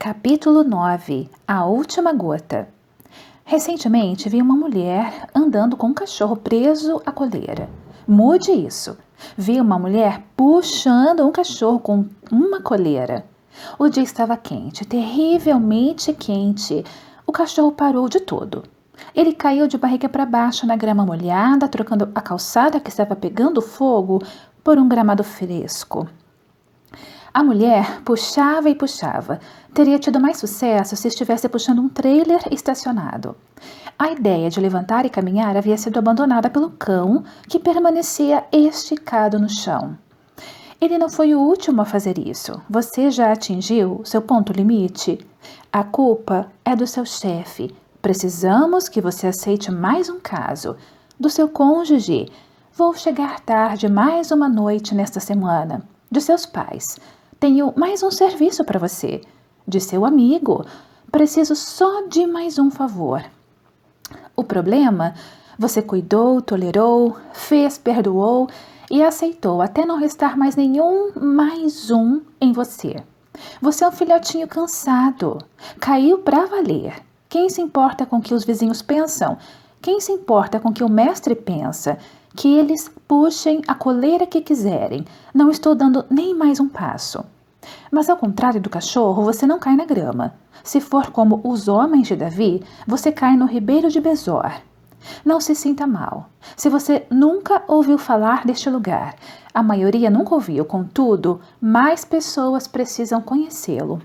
Capítulo 9. A última gota. Recentemente vi uma mulher andando com um cachorro preso à coleira. Mude isso. Vi uma mulher puxando um cachorro com uma coleira. O dia estava quente, terrivelmente quente. O cachorro parou de todo. Ele caiu de barriga para baixo na grama molhada, trocando a calçada que estava pegando fogo por um gramado fresco. A mulher puxava e puxava. Teria tido mais sucesso se estivesse puxando um trailer estacionado. A ideia de levantar e caminhar havia sido abandonada pelo cão, que permanecia esticado no chão. Ele não foi o último a fazer isso. Você já atingiu seu ponto limite? A culpa é do seu chefe. Precisamos que você aceite mais um caso. Do seu cônjuge. Vou chegar tarde mais uma noite nesta semana. De seus pais. Tenho mais um serviço para você. De seu amigo. Preciso só de mais um favor. O problema? Você cuidou, tolerou, fez, perdoou e aceitou até não restar mais nenhum mais um em você. Você é um filhotinho cansado. Caiu para valer. Quem se importa com o que os vizinhos pensam? Quem se importa com o que o mestre pensa? Que eles puxem a coleira que quiserem. Não estou dando nem mais um passo. Mas ao contrário do cachorro, você não cai na grama. Se for como os homens de Davi, você cai no ribeiro de Besor. Não se sinta mal. Se você nunca ouviu falar deste lugar, a maioria nunca ouviu, contudo, mais pessoas precisam conhecê-lo.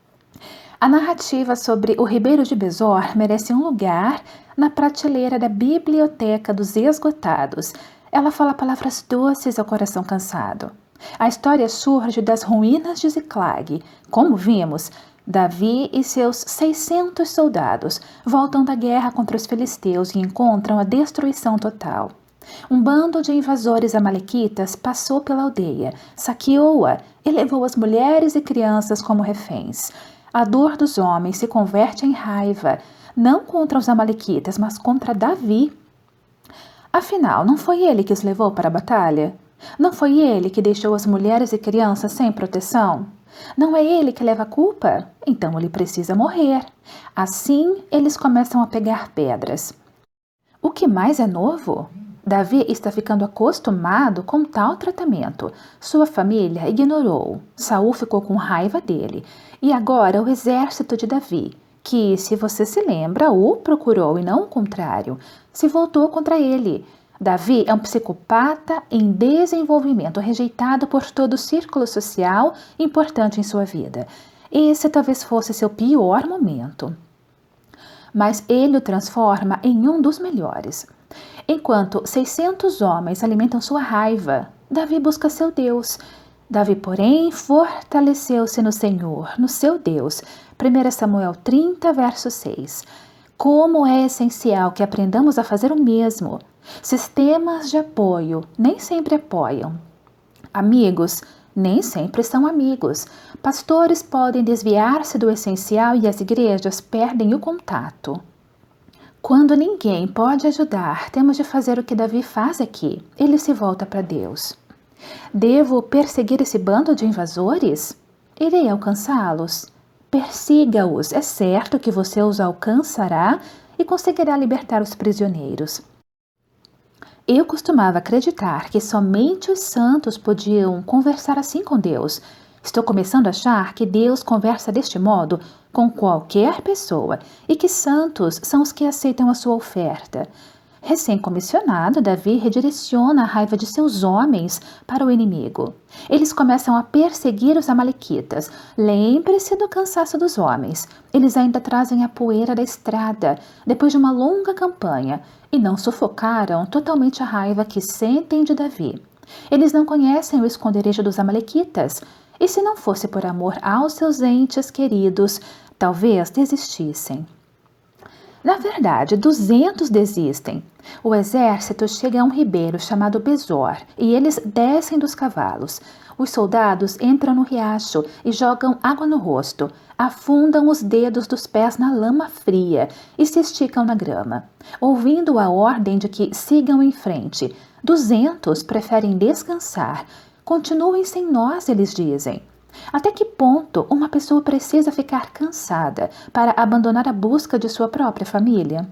A narrativa sobre o ribeiro de Besor merece um lugar na prateleira da biblioteca dos esgotados. Ela fala palavras doces ao coração cansado. A história surge das ruínas de Ziclag. Como vimos, Davi e seus 600 soldados voltam da guerra contra os filisteus e encontram a destruição total. Um bando de invasores amalequitas passou pela aldeia, saqueou-a e levou as mulheres e crianças como reféns. A dor dos homens se converte em raiva, não contra os amalequitas, mas contra Davi. Afinal, não foi ele que os levou para a batalha? Não foi ele que deixou as mulheres e crianças sem proteção? Não é ele que leva a culpa? Então ele precisa morrer. Assim, eles começam a pegar pedras. O que mais é novo? Davi está ficando acostumado com tal tratamento. Sua família ignorou. Saul ficou com raiva dele. E agora o exército de Davi, que, se você se lembra, o procurou e não o contrário, se voltou contra ele. Davi é um psicopata em desenvolvimento, rejeitado por todo o círculo social importante em sua vida. Esse talvez fosse seu pior momento. Mas ele o transforma em um dos melhores. Enquanto 600 homens alimentam sua raiva, Davi busca seu Deus. Davi, porém, fortaleceu-se no Senhor, no seu Deus. 1 Samuel 30, verso 6. Como é essencial que aprendamos a fazer o mesmo. Sistemas de apoio nem sempre apoiam. Amigos nem sempre são amigos. Pastores podem desviar-se do essencial e as igrejas perdem o contato. Quando ninguém pode ajudar, temos de fazer o que Davi faz aqui. Ele se volta para Deus. Devo perseguir esse bando de invasores? Irei alcançá-los. Persiga-os. É certo que você os alcançará e conseguirá libertar os prisioneiros. Eu costumava acreditar que somente os santos podiam conversar assim com Deus. Estou começando a achar que Deus conversa deste modo com qualquer pessoa e que santos são os que aceitam a sua oferta. Recém-comissionado, Davi redireciona a raiva de seus homens para o inimigo. Eles começam a perseguir os amalequitas. Lembre-se do cansaço dos homens. Eles ainda trazem a poeira da estrada, depois de uma longa campanha, e não sufocaram totalmente a raiva que sentem de Davi. Eles não conhecem o esconderijo dos amalequitas, e se não fosse por amor aos seus entes queridos, talvez desistissem. Na verdade, 200 desistem. O exército chega a um ribeiro chamado Besor e eles descem dos cavalos. Os soldados entram no riacho e jogam água no rosto, afundam os dedos dos pés na lama fria e se esticam na grama. Ouvindo a ordem de que sigam em frente, 200 preferem descansar. Continuem sem nós, eles dizem. Até que ponto uma pessoa precisa ficar cansada para abandonar a busca de sua própria família?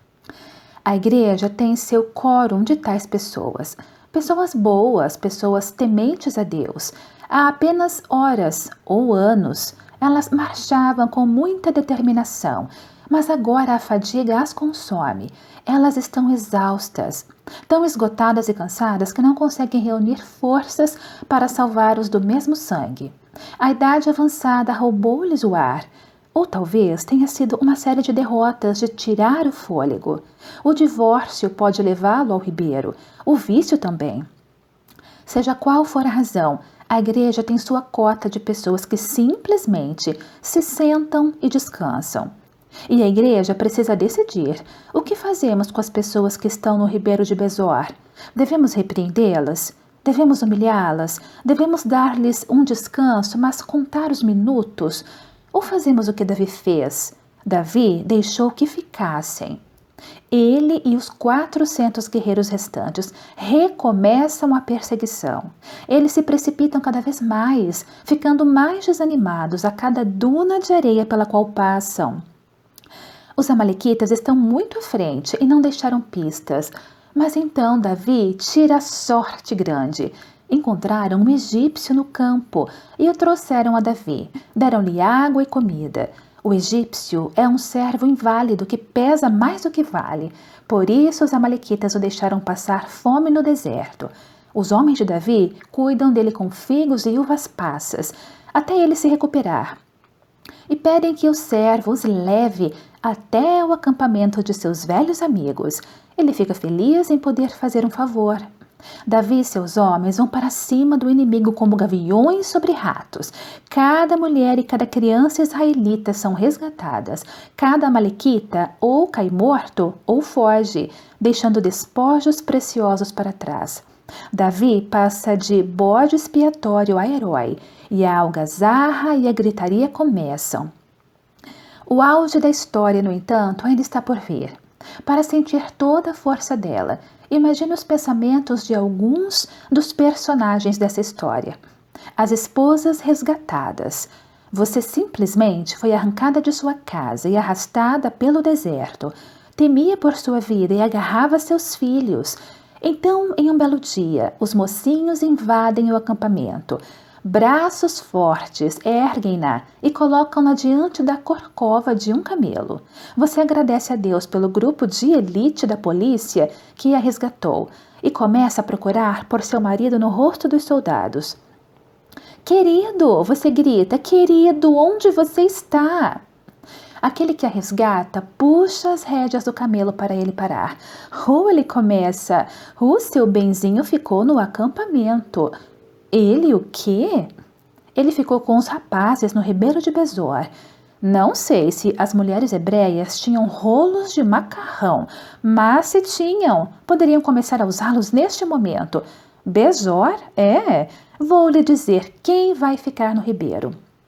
A igreja tem seu quórum de tais pessoas. Pessoas boas, pessoas tementes a Deus. Há apenas horas ou anos, elas marchavam com muita determinação, mas agora a fadiga as consome. Elas estão exaustas, tão esgotadas e cansadas que não conseguem reunir forças para salvar os do mesmo sangue. A idade avançada roubou-lhes o ar. Ou talvez tenha sido uma série de derrotas de tirar o fôlego. O divórcio pode levá-lo ao ribeiro, o vício também. Seja qual for a razão, a igreja tem sua cota de pessoas que simplesmente se sentam e descansam. E a igreja precisa decidir o que fazemos com as pessoas que estão no ribeiro de Besor. Devemos repreendê-las? Devemos humilhá-las? Devemos dar-lhes um descanso, mas contar os minutos? Ou fazemos o que Davi fez? Davi deixou que ficassem. Ele e os 400 guerreiros restantes recomeçam a perseguição. Eles se precipitam cada vez mais, ficando mais desanimados a cada duna de areia pela qual passam. Os amalequitas estão muito à frente e não deixaram pistas. Mas então Davi tira sorte grande. Encontraram um egípcio no campo e o trouxeram a Davi. Deram-lhe água e comida. O egípcio é um servo inválido que pesa mais do que vale. Por isso os amalequitas o deixaram passar fome no deserto. Os homens de Davi cuidam dele com figos e uvas passas, até ele se recuperar. E pedem que o servo os leve até o acampamento de seus velhos amigos. Ele fica feliz em poder fazer um favor. Davi e seus homens vão para cima do inimigo como gaviões sobre ratos. Cada mulher e cada criança israelita são resgatadas. Cada amalequita ou cai morto ou foge, deixando despojos preciosos para trás. Davi passa de bode expiatório a herói, e a algazarra e a gritaria começam. O auge da história, no entanto, ainda está por vir. Para sentir toda a força dela, imagine os pensamentos de alguns dos personagens dessa história. As esposas resgatadas. Você simplesmente foi arrancada de sua casa e arrastada pelo deserto. Temia por sua vida e agarrava seus filhos. Então, em um belo dia, os mocinhos invadem o acampamento. Braços fortes erguem-na e colocam-na diante da corcova de um camelo. Você agradece a Deus pelo grupo de elite da polícia que a resgatou e começa a procurar por seu marido no rosto dos soldados. Querido, você grita, querido, onde você está? Aquele que a resgata puxa as rédeas do camelo para ele parar. Ele começa, o seu benzinho ficou no acampamento. Ele o quê? Ele ficou com os rapazes no ribeiro de Besor. Não sei se as mulheres hebreias tinham rolos de macarrão, mas se tinham, poderiam começar a usá-los neste momento. Besor? Vou lhe dizer quem vai ficar no ribeiro.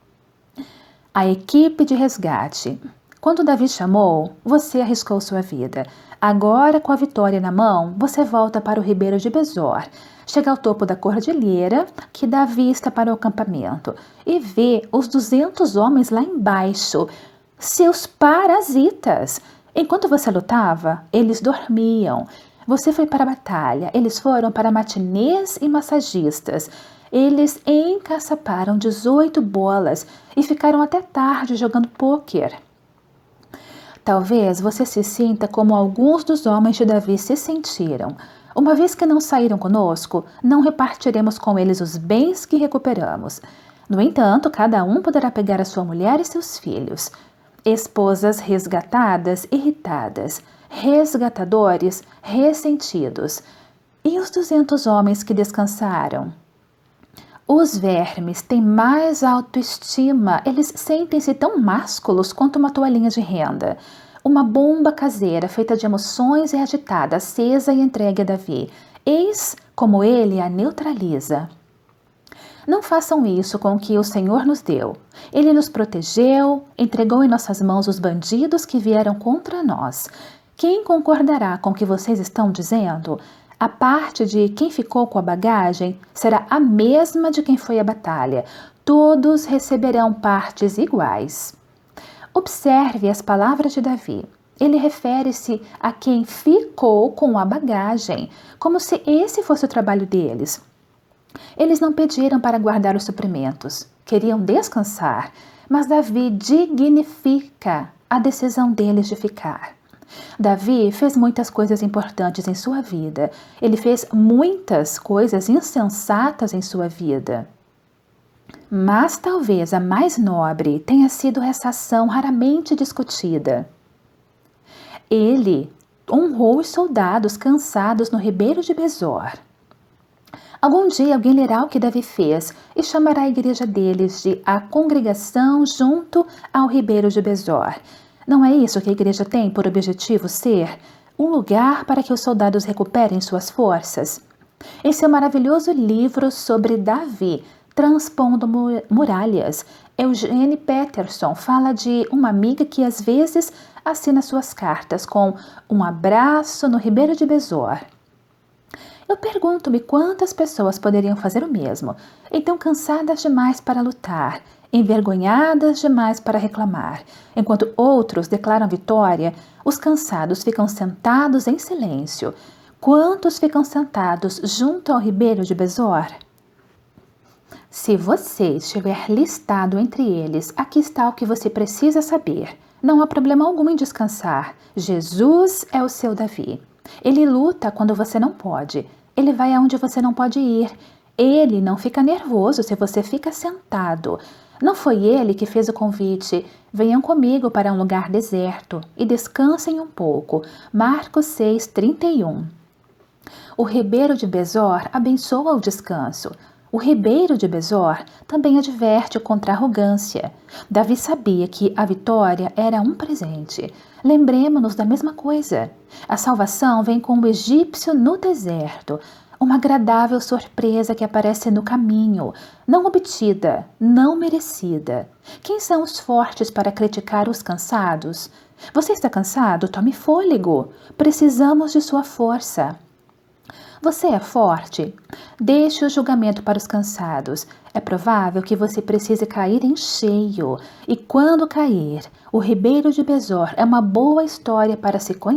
A equipe de resgate. Quando Davi chamou, você arriscou sua vida. Agora, com a vitória na mão, você volta para o ribeiro de Besor. Chega ao topo da cordilheira, que dá vista para o acampamento, e vê os 200 homens lá embaixo, seus parasitas. Enquanto você lutava, eles dormiam. Você foi para a batalha, eles foram para matinês e massagistas. Eles encaçaparam 18 bolas e ficaram até tarde jogando pôquer. Talvez você se sinta como alguns dos homens de Davi se sentiram. Uma vez que não saíram conosco, não repartiremos com eles os bens que recuperamos. No entanto, cada um poderá pegar a sua mulher e seus filhos. Esposas resgatadas, irritadas. Resgatadores, ressentidos. E os 200 homens que descansaram? Os vermes têm mais autoestima. Eles sentem-se tão másculos quanto uma toalhinha de renda. Uma bomba caseira feita de emoções é agitada, acesa e entregue a Davi. Eis como ele a neutraliza. Não façam isso com o que o Senhor nos deu. Ele nos protegeu, entregou em nossas mãos os bandidos que vieram contra nós. Quem concordará com o que vocês estão dizendo? A parte de quem ficou com a bagagem será a mesma de quem foi à batalha. todos receberão partes iguais. Observe as palavras de Davi. Ele refere-se a quem ficou com a bagagem, como se esse fosse o trabalho deles. Eles não pediram para guardar os suprimentos, queriam descansar, mas Davi dignifica a decisão deles de ficar. Davi fez muitas coisas importantes em sua vida. Ele fez muitas coisas insensatas em sua vida. Mas talvez a mais nobre tenha sido essa ação raramente discutida. Ele honrou os soldados cansados no ribeiro de Besor. Algum dia alguém lerá o que Davi fez e chamará a igreja deles de a congregação junto ao ribeiro de Besor. Não é isso que a igreja tem por objetivo ser? Um lugar para que os soldados recuperem suas forças? Esse é um maravilhoso livro sobre Davi, transpondo muralhas. Eugene Peterson fala de uma amiga que às vezes assina suas cartas com um abraço no ribeiro de Besor. Eu pergunto-me quantas pessoas poderiam fazer o mesmo, então cansadas demais para lutar, envergonhadas demais para reclamar. Enquanto outros declaram vitória, os cansados ficam sentados em silêncio. Quantos ficam sentados junto ao ribeiro de Besor? Se você estiver listado entre eles, aqui está o que você precisa saber. Não há problema algum em descansar. Jesus é o seu Davi. Ele luta quando você não pode. Ele vai aonde você não pode ir. Ele não fica nervoso se você fica sentado. Não foi ele que fez o convite. Venham comigo para um lugar deserto e descansem um pouco. Marcos 6:31. O ribeiro de Besor abençoa o descanso. O ribeiro de Besor também adverte contra a arrogância. Davi sabia que a vitória era um presente. Lembremos-nos da mesma coisa. A salvação vem com o egípcio no deserto. Uma agradável surpresa que aparece no caminho, não obtida, não merecida. Quem são os fortes para criticar os cansados? Você está cansado? Tome fôlego. Precisamos de sua força. Você é forte? Deixe o julgamento para os cansados. É provável que você precise cair em cheio. E quando cair, o ribeiro de Besor é uma boa história para se conhecer.